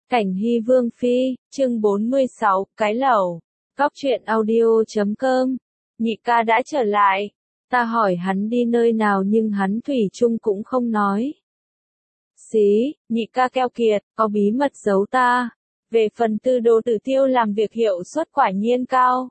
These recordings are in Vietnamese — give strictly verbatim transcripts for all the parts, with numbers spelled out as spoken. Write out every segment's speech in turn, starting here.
Cảnh Hy Vương Phi, chương bốn mươi sáu, cái lẩu. Góc truyện audio chấm com. Nhị ca đã trở lại. Ta hỏi hắn đi nơi nào nhưng hắn thủy chung cũng không nói. Xí, nhị ca keo kiệt, có bí mật giấu ta. Về phần tư đồ tử tiêu làm việc hiệu suất quả nhiên cao.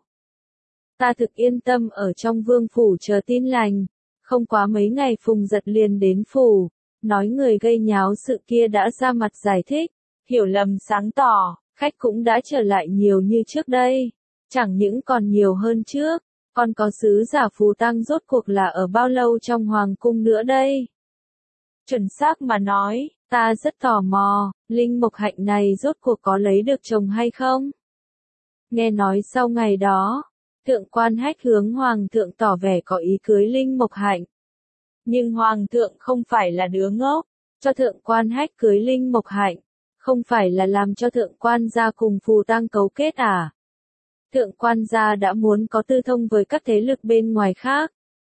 Ta thực yên tâm ở trong vương phủ chờ tin lành. Không quá mấy ngày Phùng Giật liền đến phủ. Nói người gây nháo sự kia đã ra mặt giải thích. Hiểu lầm sáng tỏ, khách cũng đã trở lại nhiều như trước đây. Chẳng những còn nhiều hơn trước, còn có sứ giả phù tăng rốt cuộc là ở bao lâu trong hoàng cung nữa đây. Chuẩn xác mà nói, ta rất tò mò, linh mộc hạnh này rốt cuộc có lấy được chồng hay không? Nghe nói sau ngày đó, thượng quan hách hướng hoàng thượng tỏ vẻ có ý cưới linh mộc hạnh. Nhưng hoàng thượng không phải là đứa ngốc, cho thượng quan hách cưới linh mộc hạnh. Không phải là làm cho thượng quan gia cùng phù tăng cấu kết à? Thượng quan gia đã muốn có tư thông với các thế lực bên ngoài khác.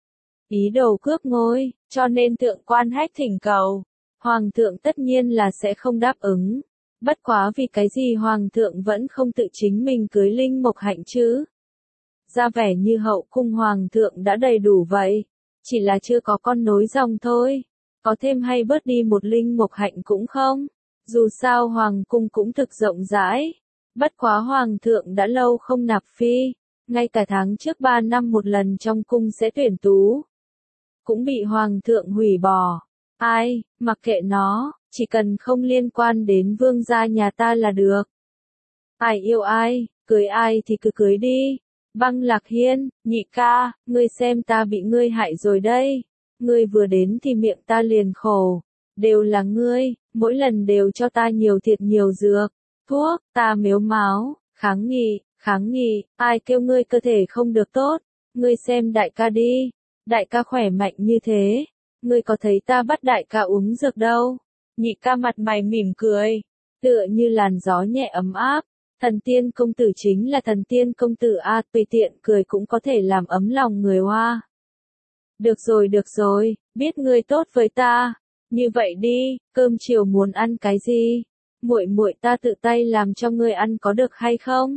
Ý đồ cướp ngôi, cho nên thượng quan hách thỉnh cầu. Hoàng thượng tất nhiên là sẽ không đáp ứng. Bất quá vì cái gì hoàng thượng vẫn không tự chính mình cưới linh mộc hạnh chứ? Ra vẻ như hậu cung hoàng thượng đã đầy đủ vậy. Chỉ là chưa có con nối dòng thôi. Có thêm hay bớt đi một linh mộc hạnh cũng không? Dù sao hoàng cung cũng thực rộng rãi, bất quá hoàng thượng đã lâu không nạp phi, ngay cả tháng trước ba năm một lần trong cung sẽ tuyển tú. Cũng bị hoàng thượng hủy bỏ. Ai, mặc kệ nó, chỉ cần không liên quan đến vương gia nhà ta là được. Ai yêu ai, cưới ai thì cứ cưới đi. Băng Lạc Hiên, nhị ca, ngươi xem ta bị ngươi hại rồi đây. Ngươi vừa đến thì miệng ta liền khổ. Đều là ngươi, mỗi lần đều cho ta nhiều thiệt nhiều dược, thuốc, ta mếu máo, kháng nghị, kháng nghị, ai kêu ngươi cơ thể không được tốt, ngươi xem đại ca đi, đại ca khỏe mạnh như thế, ngươi có thấy ta bắt đại ca uống dược đâu, nhị ca mặt mày mỉm cười, tựa như làn gió nhẹ ấm áp, thần tiên công tử chính là thần tiên công tử a, tùy tiện cười cũng có thể làm ấm lòng người hoa. Được rồi được rồi, biết ngươi tốt với ta. Như vậy đi, cơm chiều muốn ăn cái gì? Muội muội ta tự tay làm cho ngươi ăn có được hay không?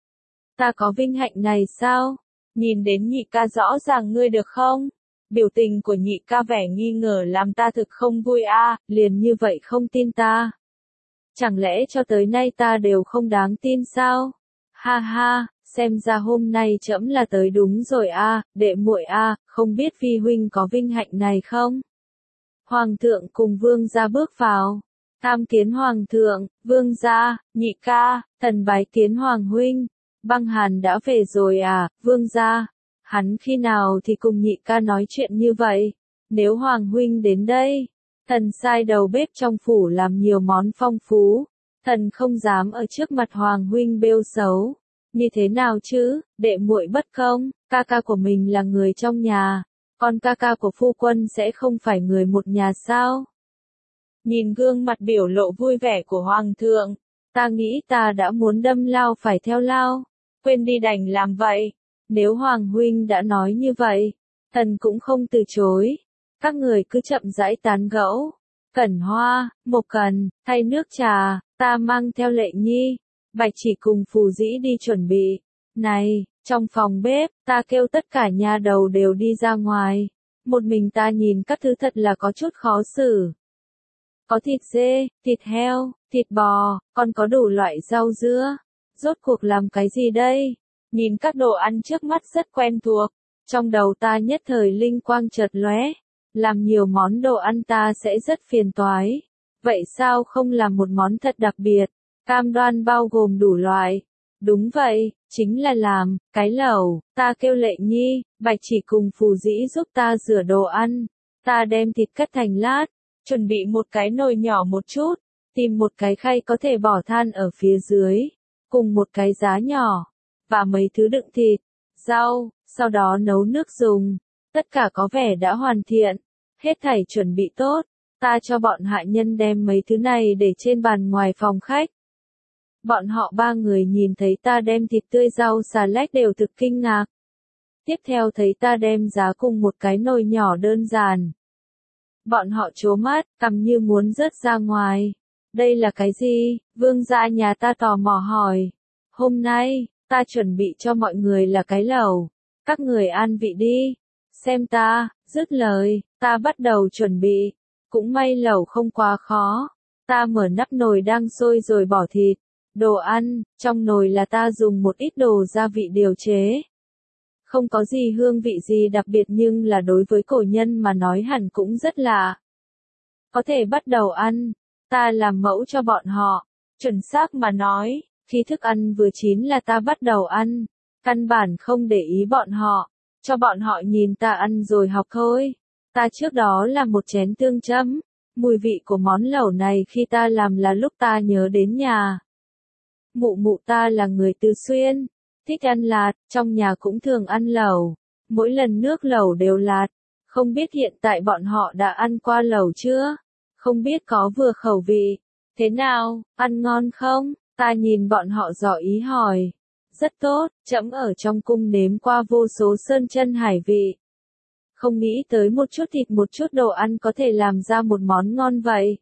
Ta có vinh hạnh này sao? Nhìn đến nhị ca rõ ràng ngươi được không? Biểu tình của nhị ca vẻ nghi ngờ làm ta thực không vui a, à, liền như vậy không tin ta. Chẳng lẽ cho tới nay ta đều không đáng tin sao? Ha ha, xem ra hôm nay trẫm là tới đúng rồi a, à, đệ muội a, à, không biết phi huynh có vinh hạnh này không? Hoàng thượng cùng vương gia bước vào. Tham kiến hoàng thượng, vương gia, nhị ca, thần bái kiến hoàng huynh. Băng Hàn đã về rồi à, vương gia. Hắn khi nào thì cùng nhị ca nói chuyện như vậy? Nếu hoàng huynh đến đây, thần sai đầu bếp trong phủ làm nhiều món phong phú. Thần không dám ở trước mặt hoàng huynh bêu xấu. Như thế nào chứ, đệ muội bất công, ca ca của mình là người trong nhà. Còn ca ca của phu quân sẽ không phải người một nhà sao? Nhìn gương mặt biểu lộ vui vẻ của hoàng thượng, ta nghĩ ta đã muốn đâm lao phải theo lao, quên đi đành làm vậy. Nếu hoàng huynh đã nói như vậy, thần cũng không từ chối. Các người cứ chậm rãi tán gẫu. Cẩn Hoa, Mộc Cần, thay nước trà, ta mang theo Lệ Nhi, Bạch Chỉ cùng Phù Dĩ đi chuẩn bị. Này, trong phòng bếp, ta kêu tất cả nha đầu đều đi ra ngoài. Một mình ta nhìn các thứ thật là có chút khó xử. Có thịt dê, thịt heo, thịt bò, còn có đủ loại rau dưa. Rốt cuộc làm cái gì đây? Nhìn các đồ ăn trước mắt rất quen thuộc. Trong đầu ta nhất thời linh quang chợt lóe. Làm nhiều món đồ ăn ta sẽ rất phiền toái. Vậy sao không làm một món thật đặc biệt? Cam đoan bao gồm đủ loại. Đúng vậy, chính là làm, cái lẩu, ta kêu Lệ Nhi, Bạch Chỉ cùng Phù Dĩ giúp ta rửa đồ ăn, ta đem thịt cắt thành lát, chuẩn bị một cái nồi nhỏ một chút, tìm một cái khay có thể bỏ than ở phía dưới, cùng một cái giá nhỏ, và mấy thứ đựng thịt, rau, sau đó nấu nước dùng, tất cả có vẻ đã hoàn thiện, hết thảy chuẩn bị tốt, ta cho bọn hạ nhân đem mấy thứ này để trên bàn ngoài phòng khách. Bọn họ ba người nhìn thấy ta đem thịt tươi rau xà lách đều thực kinh ngạc. Tiếp theo thấy ta đem giá cùng một cái nồi nhỏ đơn giản. Bọn họ trố mắt, cằm như muốn rớt ra ngoài. Đây là cái gì? Vương gia nhà ta tò mò hỏi. Hôm nay, ta chuẩn bị cho mọi người là cái lẩu. Các người an vị đi. Xem ta, dứt lời, ta bắt đầu chuẩn bị. Cũng may lẩu không quá khó. Ta mở nắp nồi đang sôi rồi bỏ thịt, đồ ăn, trong nồi là ta dùng một ít đồ gia vị điều chế. Không có gì hương vị gì đặc biệt nhưng là đối với cổ nhân mà nói hẳn cũng rất lạ. Có thể bắt đầu ăn, ta làm mẫu cho bọn họ. Chuẩn xác mà nói, khi thức ăn vừa chín là ta bắt đầu ăn. Căn bản không để ý bọn họ, cho bọn họ nhìn ta ăn rồi học thôi. Ta trước đó làm một chén tương chấm. Mùi vị của món lẩu này khi ta làm là lúc ta nhớ đến nhà. Mụ mụ ta là người Từ Xuyên, thích ăn lạt, trong nhà cũng thường ăn lẩu. Mỗi lần nước lẩu đều lạt. Không biết hiện tại bọn họ đã ăn qua lẩu chưa? Không biết có vừa khẩu vị. Thế nào, ăn ngon không? Ta nhìn bọn họ dò ý hỏi. Rất tốt, trẫm ở trong cung nếm qua vô số sơn chân hải vị. Không nghĩ tới một chút thịt một chút đồ ăn có thể làm ra một món ngon vậy.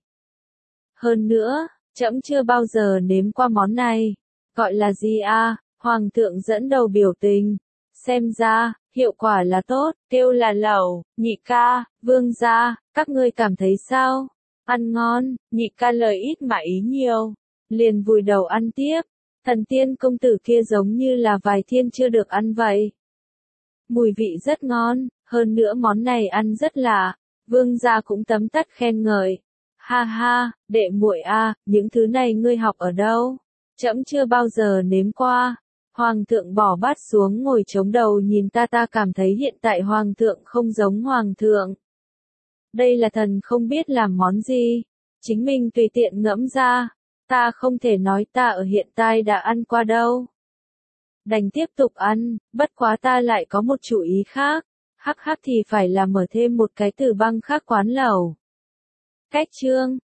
Hơn nữa, trẫm chưa bao giờ nếm qua món này. Gọi là gì à? Hoàng thượng dẫn đầu biểu tình. Xem ra, hiệu quả là tốt, kêu là lẩu. Nhị ca, vương gia, các ngươi cảm thấy sao? Ăn ngon, nhị ca lời ít mà ý nhiều. Liền vùi đầu ăn tiếp. Thần tiên công tử kia giống như là vài thiên chưa được ăn vậy. Mùi vị rất ngon, hơn nữa món này ăn rất lạ. Vương gia cũng tấm tắc khen ngợi. Ha ha, đệ muội a, những thứ này ngươi học ở đâu? Trẫm chưa bao giờ nếm qua. Hoàng thượng bỏ bát xuống ngồi chống đầu nhìn ta, ta cảm thấy hiện tại hoàng thượng không giống hoàng thượng. Đây là thần không biết làm món gì. Chính mình tùy tiện ngẫm ra. Ta không thể nói ta ở hiện tại đã ăn qua đâu. Đành tiếp tục ăn, bất quá ta lại có một chủ ý khác. Hắc hắc thì phải là mở thêm một cái từ băng khác quán lẩu. Cách chương